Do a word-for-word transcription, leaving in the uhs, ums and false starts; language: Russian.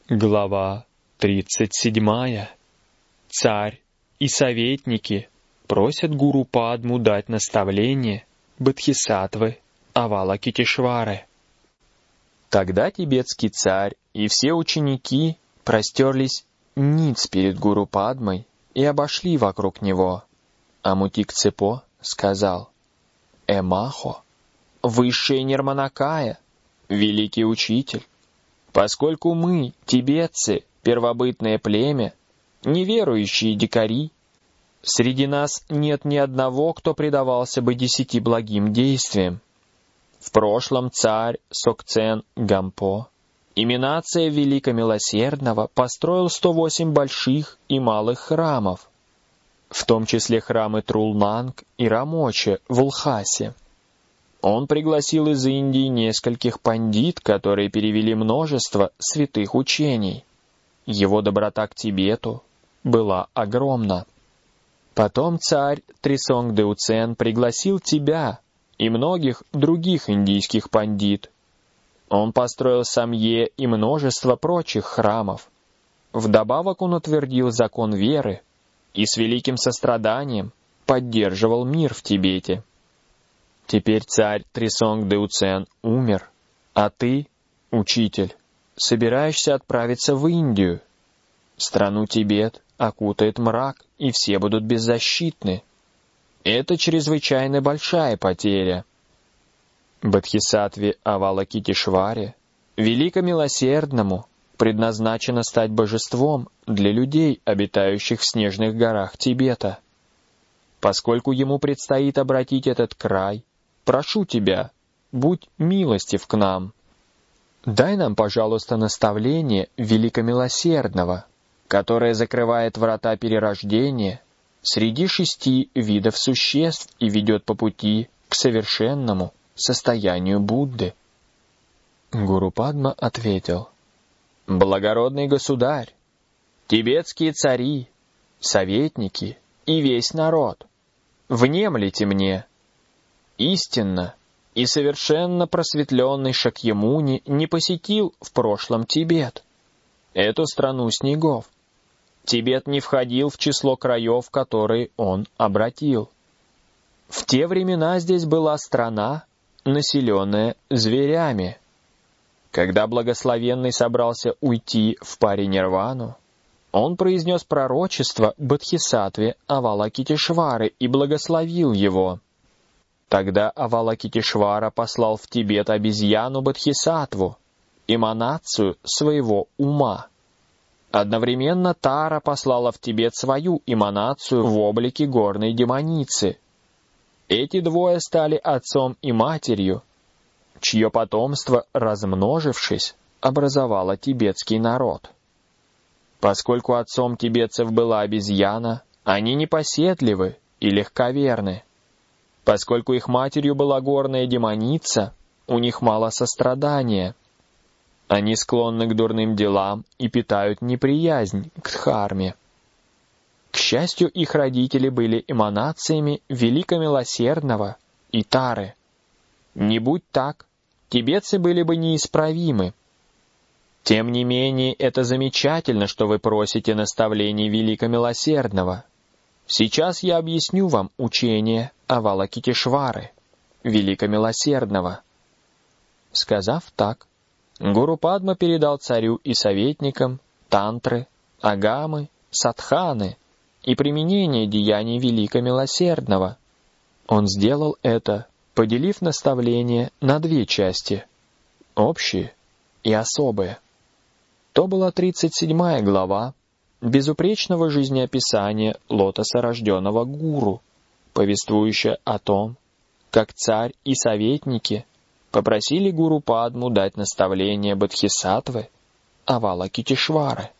Глава тридцать седьмая. Царь и советники просят Гуру Падму дать наставление Бодхисаттвы Авалокитешвары. Тогда тибетский царь и все ученики простерлись ниц перед Гуру Падмой и обошли вокруг него. А Мутик-Цепо сказал: «Эмахо, высшая Нирманакая, великий учитель, поскольку мы, тибетцы, первобытное племя, неверующие дикари, среди нас нет ни одного, кто предавался бы десяти благим действиям. В прошлом царь Сокцен Гампо, эманация Великомилосердного, построил сто восемь больших и малых храмов, в том числе храмы Трулнанг и Рамоче в Лхасе. Он пригласил из Индии нескольких пандит, которые перевели множество святых учений. Его доброта к Тибету была огромна. Потом царь Трисонгдеуцен пригласил тебя и многих других индийских пандит. Он построил Самье и множество прочих храмов. Вдобавок он утвердил закон веры и с великим состраданием поддерживал мир в Тибете. Теперь царь Трисонгдеуцен умер, а ты, учитель, собираешься отправиться в Индию. Страну Тибет окутает мрак, и все будут беззащитны. Это чрезвычайно большая потеря. Бодхисаттве Авалокитешваре, великомилосердному, предназначено стать божеством для людей, обитающих в снежных горах Тибета. Поскольку ему предстоит обратить этот край, прошу тебя, будь милостив к нам. Дай нам, пожалуйста, наставление великомилосердного, которое закрывает врата перерождения среди шести видов существ и ведет по пути к совершенному состоянию Будды». Гуру Падма ответил: «Благородный государь, тибетские цари, советники и весь народ, внемлите мне. Истинно и совершенно просветленный Шакьямуни не посетил в прошлом Тибет, эту страну снегов. Тибет не входил в число краев, которые он обратил. В те времена здесь была страна, населенная зверями. Когда благословенный собрался уйти в паринирвану, он произнес пророчество Бодхисаттве Авалокитешвары и благословил его. Тогда Авалокитешвара послал в Тибет обезьяну Бодхисаттву, эманацию своего ума. Одновременно Тара послала в Тибет свою эманацию в облике горной демоницы. Эти двое стали отцом и матерью, чье потомство, размножившись, образовало тибетский народ. Поскольку отцом тибетцев была обезьяна, они непоседливы и легковерны. Поскольку их матерью была горная демоница, у них мало сострадания. Они склонны к дурным делам и питают неприязнь к дхарме. К счастью, их родители были эманациями Великомилосердного и Тары. Не будь так, тибетцы были бы неисправимы. Тем не менее, это замечательно, что вы просите наставлений Великомилосердного. Сейчас я объясню вам учение Авалокитешвары, Великомилосердного». Сказав так, Гуру Падма передал царю и советникам тантры, агамы, садханы и применение деяний Великомилосердного. Он сделал это, поделив наставления на две части — общие и особые. То была тридцать седьмая глава безупречного жизнеописания лотоса рожденного гуру, повествующая о том, как царь и советники попросили Гуру Падму дать наставление Бодхисаттвы Авалокитешвары.